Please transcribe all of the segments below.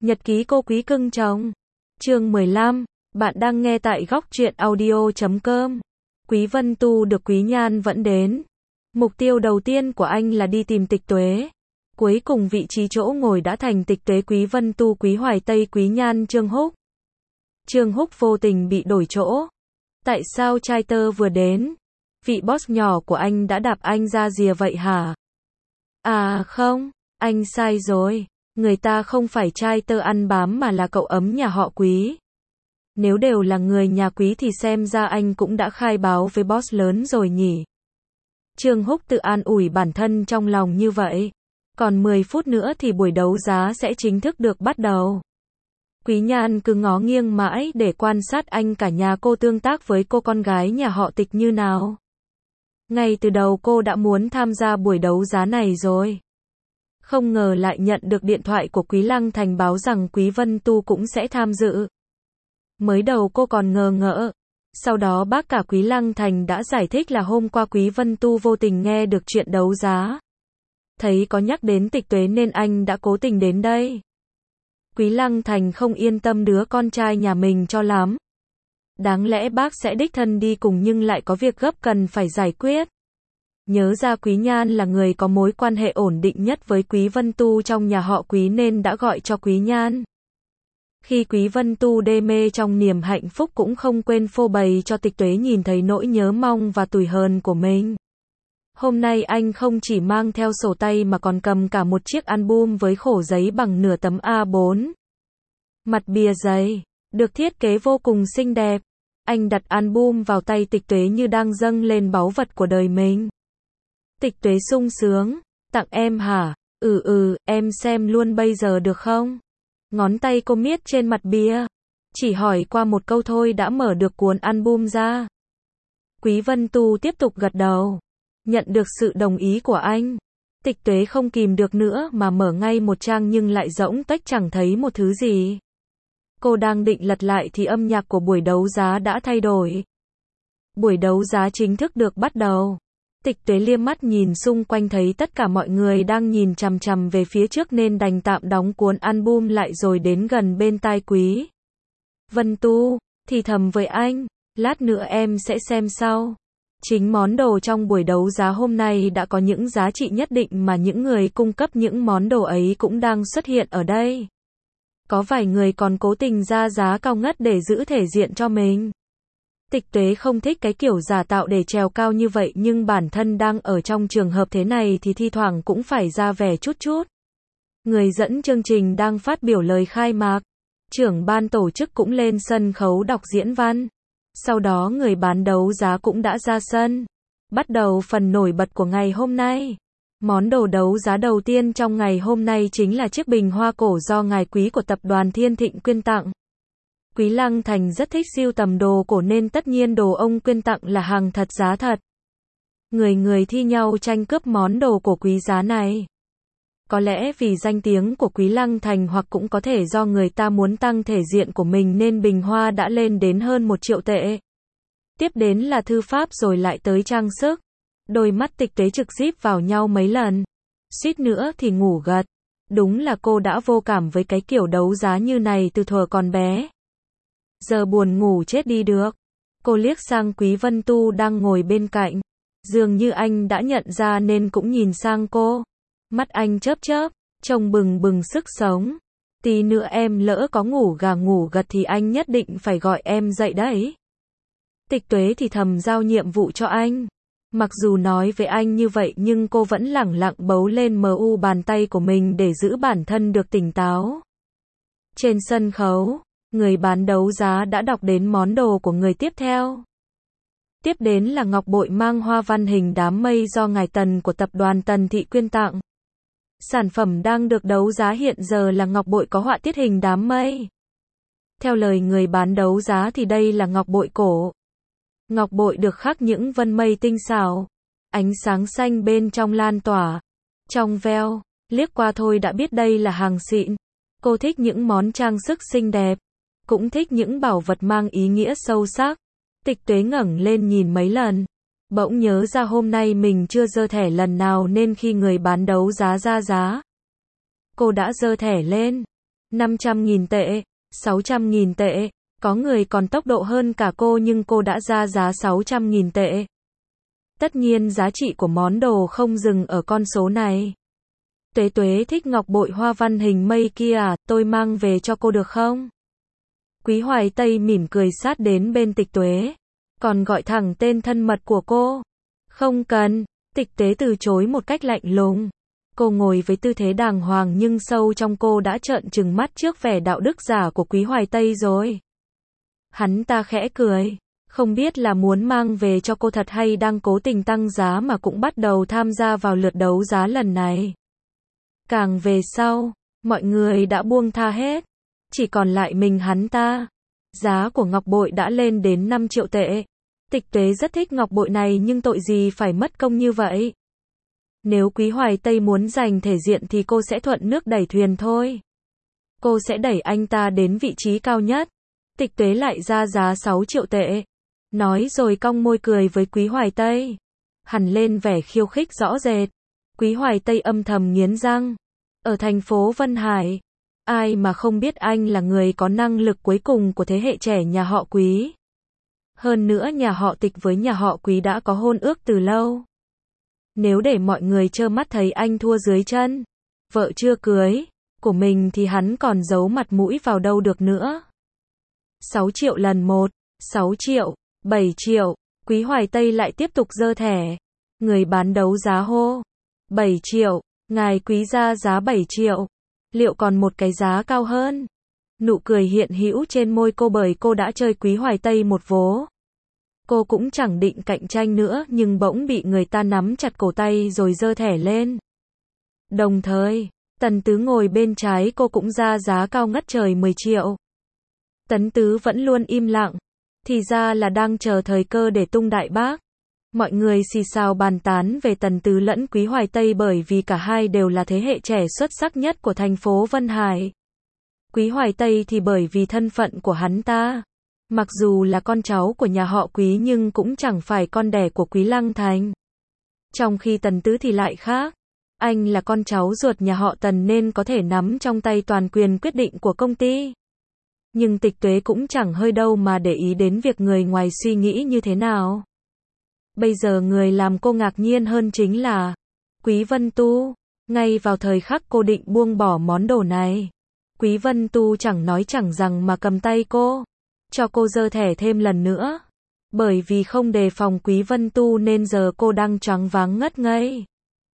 Nhật ký cô quý cưng chồng. Chương 15. Bạn đang nghe tại góc truyện audio.com. Quý Vân Tu được Quý Nhan vẫn đến. Mục tiêu đầu tiên của anh là đi tìm Tịch Tuế. Cuối cùng vị trí chỗ ngồi đã thành Tịch Tuế, Quý Vân Tu, Quý Hoài Tây, Quý Nhan, Trương Húc. Trương Húc vô tình bị đổi chỗ. Tại sao trai tơ vừa đến? Vị boss nhỏ của anh đã đạp anh ra rìa vậy hả? À không, anh sai rồi. Người ta không phải trai tơ ăn bám mà là cậu ấm nhà họ Quý. Nếu đều là người nhà Quý thì xem ra anh cũng đã khai báo với boss lớn rồi nhỉ. Trương Húc tự an ủi bản thân trong lòng như vậy. Còn 10 phút nữa thì buổi đấu giá sẽ chính thức được bắt đầu. Quý Nhan cứ ngó nghiêng mãi để quan sát anh cả nhà cô tương tác với cô con gái nhà họ Tịch như nào. Ngay từ đầu cô đã muốn tham gia buổi đấu giá này rồi. Không ngờ lại nhận được điện thoại của Quý Lăng Thành báo rằng Quý Vân Tu cũng sẽ tham dự. Mới đầu cô còn ngờ ngỡ. Sau đó bác cả Quý Lăng Thành đã giải thích là hôm qua Quý Vân Tu vô tình nghe được chuyện đấu giá. Thấy có nhắc đến Tịch Tuế nên anh đã cố tình đến đây. Quý Lăng Thành không yên tâm đứa con trai nhà mình cho lắm. Đáng lẽ bác sẽ đích thân đi cùng nhưng lại có việc gấp cần phải giải quyết. Nhớ ra Quý Nhan là người có mối quan hệ ổn định nhất với Quý Vân Tu trong nhà họ Quý nên đã gọi cho Quý Nhan. Khi Quý Vân Tu đê mê trong niềm hạnh phúc cũng không quên phô bày cho Tịch Tuế nhìn thấy nỗi nhớ mong và tủi hờn của mình. Hôm nay anh không chỉ mang theo sổ tay mà còn cầm cả một chiếc album với khổ giấy bằng nửa tấm A4. Mặt bìa giấy, được thiết kế vô cùng xinh đẹp. Anh đặt album vào tay Tịch Tuế như đang dâng lên báu vật của đời mình. Tịch Tuế sung sướng, tặng em hả? Em xem luôn bây giờ được không? Ngón tay cô miết trên mặt bìa. Chỉ hỏi qua một câu thôi đã mở được cuốn album ra. Quý Vân Tu tiếp tục gật đầu. Nhận được sự đồng ý của anh. Tịch Tuế không kìm được nữa mà mở ngay một trang nhưng lại rỗng tuếch chẳng thấy một thứ gì. Cô đang định lật lại thì âm nhạc của buổi đấu giá đã thay đổi. Buổi đấu giá chính thức được bắt đầu. Tịch Tuế liếc mắt nhìn xung quanh thấy tất cả mọi người đang nhìn chằm chằm về phía trước nên đành tạm đóng cuốn album lại rồi đến gần bên tai Quý Vân Tu, thì thầm với anh, lát nữa em sẽ xem sau. Chính món đồ trong buổi đấu giá hôm nay đã có những giá trị nhất định mà những người cung cấp những món đồ ấy cũng đang xuất hiện ở đây. Có vài người còn cố tình ra giá cao ngất để giữ thể diện cho mình. Tịch Tuế không thích cái kiểu giả tạo để trèo cao như vậy nhưng bản thân đang ở trong trường hợp thế này thì thi thoảng cũng phải ra vẻ chút chút. Người dẫn chương trình đang phát biểu lời khai mạc. Trưởng ban tổ chức cũng lên sân khấu đọc diễn văn. Sau đó người bán đấu giá cũng đã ra sân. Bắt đầu phần nổi bật của ngày hôm nay. Món đồ đấu giá đầu tiên trong ngày hôm nay chính là chiếc bình hoa cổ do ngài Quý của tập đoàn Thiên Thịnh quyên tặng. Quý Lăng Thành rất thích sưu tầm đồ cổ nên tất nhiên đồ ông quyên tặng là hàng thật giá thật. Người người thi nhau tranh cướp món đồ cổ quý giá này. Có lẽ vì danh tiếng của Quý Lăng Thành hoặc cũng có thể do người ta muốn tăng thể diện của mình nên bình hoa đã lên đến hơn 1 triệu tệ. Tiếp đến là thư pháp rồi lại tới trang sức. Đôi mắt Tịch Tuế trực díp vào nhau mấy lần. Suýt nữa thì ngủ gật. Đúng là cô đã vô cảm với cái kiểu đấu giá như này từ thuở còn bé. Giờ buồn ngủ chết đi được. Cô liếc sang Quý Vân Tu đang ngồi bên cạnh. Dường như anh đã nhận ra nên cũng nhìn sang cô. Mắt anh chớp chớp, trông bừng bừng sức sống. Tí nữa em lỡ có ngủ gà ngủ gật thì anh nhất định phải gọi em dậy đấy. Tịch Tuế thì thầm giao nhiệm vụ cho anh. Mặc dù nói với anh như vậy nhưng cô vẫn lẳng lặng bấu lên bàn tay của mình để giữ bản thân được tỉnh táo. Trên sân khấu, người bán đấu giá đã đọc đến món đồ của người tiếp theo. Tiếp đến là ngọc bội mang hoa văn hình đám mây do ngài Tần của tập đoàn Tần Thị quyên tặng. Sản phẩm đang được đấu giá hiện giờ là ngọc bội có họa tiết hình đám mây. Theo lời người bán đấu giá thì đây là ngọc bội cổ. Ngọc bội được khắc những vân mây tinh xảo. Ánh sáng xanh bên trong lan tỏa. Trong veo, liếc qua thôi đã biết đây là hàng xịn. Cô thích những món trang sức xinh đẹp. Cũng thích những bảo vật mang ý nghĩa sâu sắc. Tịch Tuế ngẩng lên nhìn mấy lần. Bỗng nhớ ra hôm nay mình chưa giơ thẻ lần nào nên khi người bán đấu giá ra giá. Cô đã giơ thẻ lên. 500.000 tệ, 600.000 tệ, có người còn tốc độ hơn cả cô nhưng cô đã ra giá 600.000 tệ. Tất nhiên giá trị của món đồ không dừng ở con số này. Tuế Tuế thích ngọc bội hoa văn hình mây kia à, tôi mang về cho cô được không? Quý Hoài Tây mỉm cười sát đến bên Tịch Tuế, còn gọi thẳng tên thân mật của cô. Không cần, Tịch Tuế từ chối một cách lạnh lùng. Cô ngồi với tư thế đàng hoàng nhưng sâu trong cô đã trợn trừng mắt trước vẻ đạo đức giả của Quý Hoài Tây rồi. Hắn ta khẽ cười, không biết là muốn mang về cho cô thật hay đang cố tình tăng giá mà cũng bắt đầu tham gia vào lượt đấu giá lần này. Càng về sau, mọi người đã buông tha hết, chỉ còn lại mình hắn ta. Giá của ngọc bội đã lên đến 5 triệu tệ. Tịch Tuế rất thích ngọc bội này nhưng tội gì phải mất công như vậy. Nếu Quý Hoài Tây muốn giành thể diện thì cô sẽ thuận nước đẩy thuyền thôi. Cô sẽ đẩy anh ta đến vị trí cao nhất. Tịch Tuế lại ra giá 6 triệu tệ. Nói rồi cong môi cười với Quý Hoài Tây. Hằn lên vẻ khiêu khích rõ rệt. Quý Hoài Tây âm thầm nghiến răng. Ở thành phố Vân Hải, ai mà không biết anh là người có năng lực cuối cùng của thế hệ trẻ nhà họ Quý. Hơn nữa nhà họ Tịch với nhà họ Quý đã có hôn ước từ lâu. Nếu để mọi người trơ mắt thấy anh thua dưới chân vợ chưa cưới của mình thì hắn còn giấu mặt mũi vào đâu được nữa. 6 triệu lần 1, 6 triệu, 7 triệu, Quý Hoài Tây lại tiếp tục giơ thẻ. Người bán đấu giá hô. 7 triệu, ngài Quý ra giá 7 triệu. Liệu còn một cái giá cao hơn? Nụ cười hiện hữu trên môi cô bởi cô đã chơi Quý Hoài Tây một vố. Cô cũng chẳng định cạnh tranh nữa nhưng bỗng bị người ta nắm chặt cổ tay rồi giơ thẻ lên. Đồng thời, Tần Tứ ngồi bên trái cô cũng ra giá cao ngất trời 10 triệu. Tấn Tứ vẫn luôn im lặng, thì ra là đang chờ thời cơ để tung đại bác. Mọi người xì xào bàn tán về Tần Tứ lẫn Quý Hoài Tây bởi vì cả hai đều là thế hệ trẻ xuất sắc nhất của thành phố Vân Hải. Quý Hoài Tây thì bởi vì thân phận của hắn ta. Mặc dù là con cháu của nhà họ Quý nhưng cũng chẳng phải con đẻ của Quý Lăng Thành. Trong khi Tần Tứ thì lại khác. Anh là con cháu ruột nhà họ Tần nên có thể nắm trong tay toàn quyền quyết định của công ty. Nhưng Tịch Tuế cũng chẳng hơi đâu mà để ý đến việc người ngoài suy nghĩ như thế nào. Bây giờ người làm cô ngạc nhiên hơn chính là Quý Vân Tu. Ngay vào thời khắc cô định buông bỏ món đồ này, Quý Vân Tu chẳng nói chẳng rằng mà cầm tay cô, cho cô giơ thẻ thêm lần nữa. Bởi vì không đề phòng Quý Vân Tu nên giờ cô đang choáng váng ngất ngây.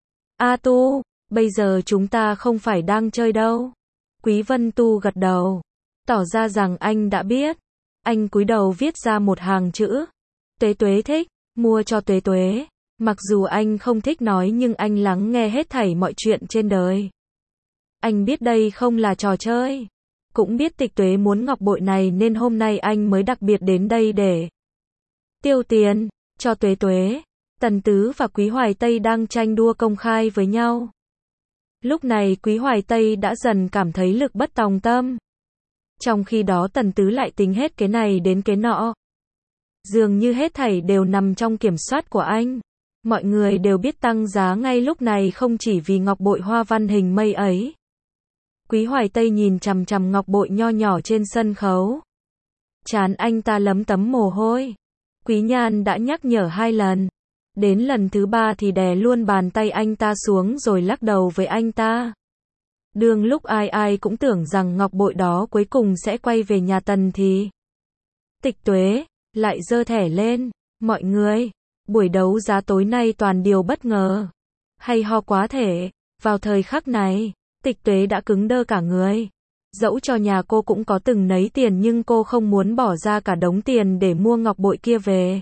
A Tu, bây giờ chúng ta không phải đang chơi đâu. Quý Vân Tu gật đầu, tỏ ra rằng anh đã biết. Anh cúi đầu viết ra một hàng chữ. Tuế Tuế thích, mua cho Tuế Tuế. Mặc dù anh không thích nói nhưng anh lắng nghe hết thảy mọi chuyện trên đời. Anh biết đây không là trò chơi. Cũng biết Tịch Tuế muốn ngọc bội này nên hôm nay anh mới đặc biệt đến đây để tiêu tiền cho Tuế Tuế. Tần Tứ và Quý Hoài Tây đang tranh đua công khai với nhau. Lúc này Quý Hoài Tây đã dần cảm thấy lực bất tòng tâm. Trong khi đó Tần Tứ lại tính hết cái này đến cái nọ. Dường như hết thảy đều nằm trong kiểm soát của anh. Mọi người đều biết tăng giá ngay lúc này không chỉ vì ngọc bội hoa văn hình mây ấy. Quý Hoài Tây nhìn chằm chằm ngọc bội nho nhỏ trên sân khấu. Trán anh ta lấm tấm mồ hôi. Quý Nhan đã nhắc nhở 2 lần. Đến lần thứ 3 thì đè luôn bàn tay anh ta xuống rồi lắc đầu với anh ta. Đương lúc ai ai cũng tưởng rằng ngọc bội đó cuối cùng sẽ quay về nhà Tần thì Tịch Tuế lại giơ thẻ lên. Mọi người, buổi đấu giá tối nay toàn điều bất ngờ. Hay ho quá thể. Vào thời khắc này, Tịch Tuế đã cứng đơ cả người. Dẫu cho nhà cô cũng có từng nấy tiền nhưng cô không muốn bỏ ra cả đống tiền để mua ngọc bội kia về.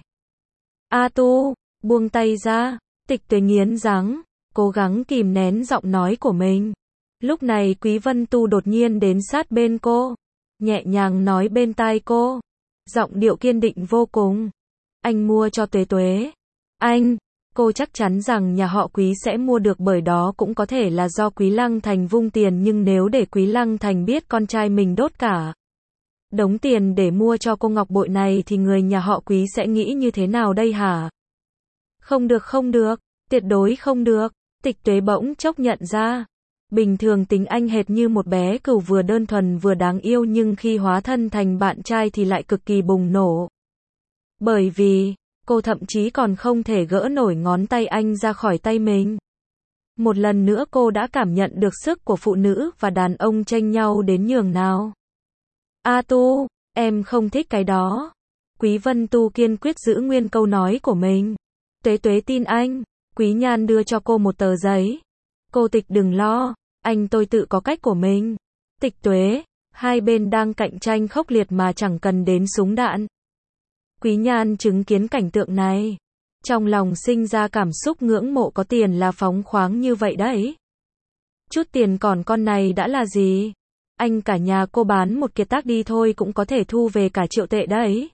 A Tu, buông tay ra. Tịch Tuế nghiến răng, cố gắng kìm nén giọng nói của mình. Lúc này Quý Vân Tu đột nhiên đến sát bên cô, nhẹ nhàng nói bên tai cô, giọng điệu kiên định vô cùng. Anh mua cho Tuế Tuế. Anh, cô chắc chắn rằng nhà họ Quý sẽ mua được bởi đó cũng có thể là do Quý Lăng Thành vung tiền nhưng nếu để Quý Lăng Thành biết con trai mình đốt cả đống tiền để mua cho cô ngọc bội này thì người nhà họ Quý sẽ nghĩ như thế nào đây hả? Không được, tuyệt đối không được. Tịch Tuế bỗng chốc nhận ra. Bình thường tính anh hệt như một bé cừu vừa đơn thuần vừa đáng yêu, nhưng khi hóa thân thành bạn trai thì lại cực kỳ bùng nổ. Bởi vì, cô thậm chí còn không thể gỡ nổi ngón tay anh ra khỏi tay mình. Một lần nữa cô đã cảm nhận được sức của phụ nữ và đàn ông tranh nhau đến nhường nào. A Tu, em không thích cái đó. Quý Vân Tu kiên quyết giữ nguyên câu nói của mình. Tuế Tuế tin anh. Quý Nhan đưa cho cô một tờ giấy. Cô Tịch đừng lo, tôi tự có cách của mình. Tịch Tuế, hai bên đang cạnh tranh khốc liệt mà chẳng cần đến súng đạn. Quý Nhan chứng kiến cảnh tượng này. Trong lòng sinh ra cảm xúc ngưỡng mộ, có tiền là phóng khoáng như vậy đấy. Chút tiền còn con này đã là gì? Anh cả nhà cô bán một kiệt tác đi thôi cũng có thể thu về cả triệu tệ đấy.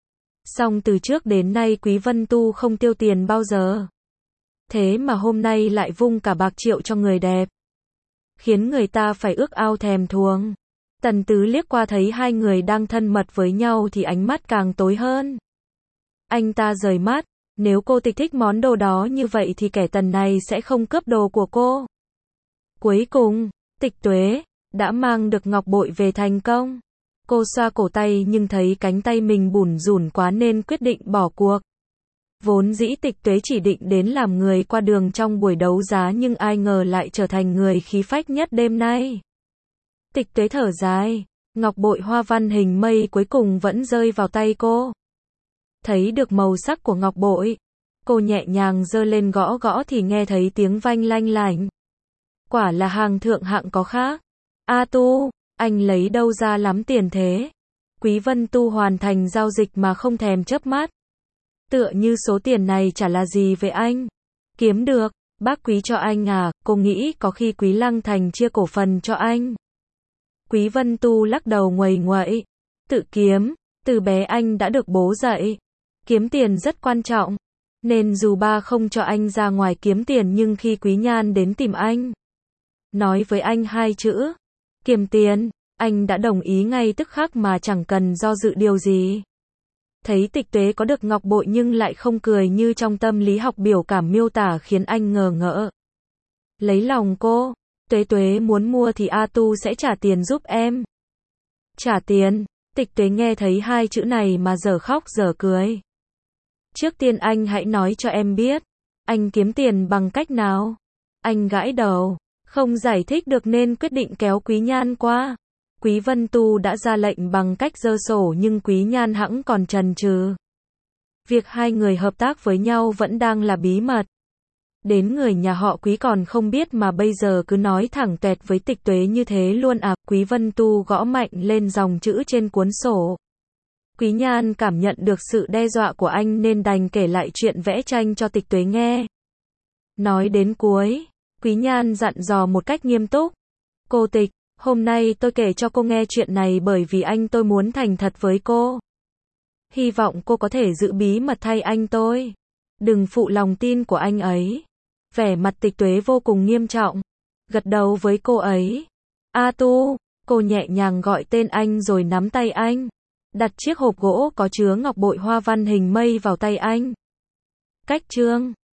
Song từ trước đến nay Quý Vân Tu không tiêu tiền bao giờ. Thế mà hôm nay lại vung cả bạc triệu cho người đẹp. Khiến người ta phải ước ao thèm thuồng. Tần Tứ liếc qua thấy hai người đang thân mật với nhau thì ánh mắt càng tối hơn. Anh ta rời mắt, nếu cô Tịch thích món đồ đó như vậy thì kẻ Tần này sẽ không cướp đồ của cô. Cuối cùng, Tịch Tuế đã mang được ngọc bội về thành công. Cô xoa cổ tay nhưng thấy cánh tay mình bủn rủn quá nên quyết định bỏ cuộc. Vốn dĩ Tịch Tuế chỉ định đến làm người qua đường trong buổi đấu giá, nhưng ai ngờ lại trở thành người khí phách nhất đêm nay. Tịch Tuế thở dài, ngọc bội hoa văn hình mây cuối cùng vẫn rơi vào tay cô. Thấy được màu sắc của ngọc bội, cô nhẹ nhàng giơ lên gõ gõ thì nghe thấy tiếng vang lanh lảnh. Quả là hàng thượng hạng có khác. A Tu, anh lấy đâu ra lắm tiền thế? Quý Vân Tu hoàn thành giao dịch mà không thèm chớp mắt. Tựa như số tiền này chả là gì với anh. Kiếm được, bác Quý cho anh à? Cô nghĩ có khi Quý Lăng Thành chia cổ phần cho anh. Quý Vân Tu lắc đầu nguầy nguậy. Tự kiếm, từ bé anh đã được bố dạy. Kiếm tiền rất quan trọng. Nên dù ba không cho anh ra ngoài kiếm tiền, nhưng khi Quý Nhan đến tìm anh, nói với anh hai chữ kiếm tiền, anh đã đồng ý ngay tức khắc mà chẳng cần do dự điều gì. Thấy Tịch Tuế có được ngọc bội nhưng lại không cười như trong tâm lý học biểu cảm miêu tả khiến anh ngờ ngỡ. Lấy lòng cô, Tuế Tuế muốn mua thì A Tu sẽ trả tiền giúp em. Trả tiền? Tịch Tuế nghe thấy hai chữ này mà dở khóc dở cười. Trước tiên anh hãy nói cho em biết, anh kiếm tiền bằng cách nào? Anh gãi đầu, không giải thích được nên quyết định kéo Quý Nhan qua. Quý Vân Tu đã ra lệnh bằng cách giơ sổ nhưng Quý Nhan hẵng còn chần chừ. Việc hai người hợp tác với nhau vẫn đang là bí mật. Đến người nhà họ Quý còn không biết mà bây giờ cứ nói thẳng tuẹt với Tịch Tuế như thế luôn à? Quý Vân Tu gõ mạnh lên dòng chữ trên cuốn sổ. Quý Nhan cảm nhận được sự đe dọa của anh nên đành kể lại chuyện vẽ tranh cho Tịch Tuế nghe. Nói đến cuối, Quý Nhan dặn dò một cách nghiêm túc. Cô Tịch, hôm nay tôi kể cho cô nghe chuyện này bởi vì tôi muốn thành thật với cô. Hy vọng cô có thể giữ bí mật thay anh tôi. Đừng phụ lòng tin của anh ấy. Vẻ mặt Tịch Tuế vô cùng nghiêm trọng. Gật đầu với cô ấy. A Tu, cô nhẹ nhàng gọi tên anh rồi nắm tay anh. Đặt chiếc hộp gỗ có chứa ngọc bội hoa văn hình mây vào tay anh. Cách chương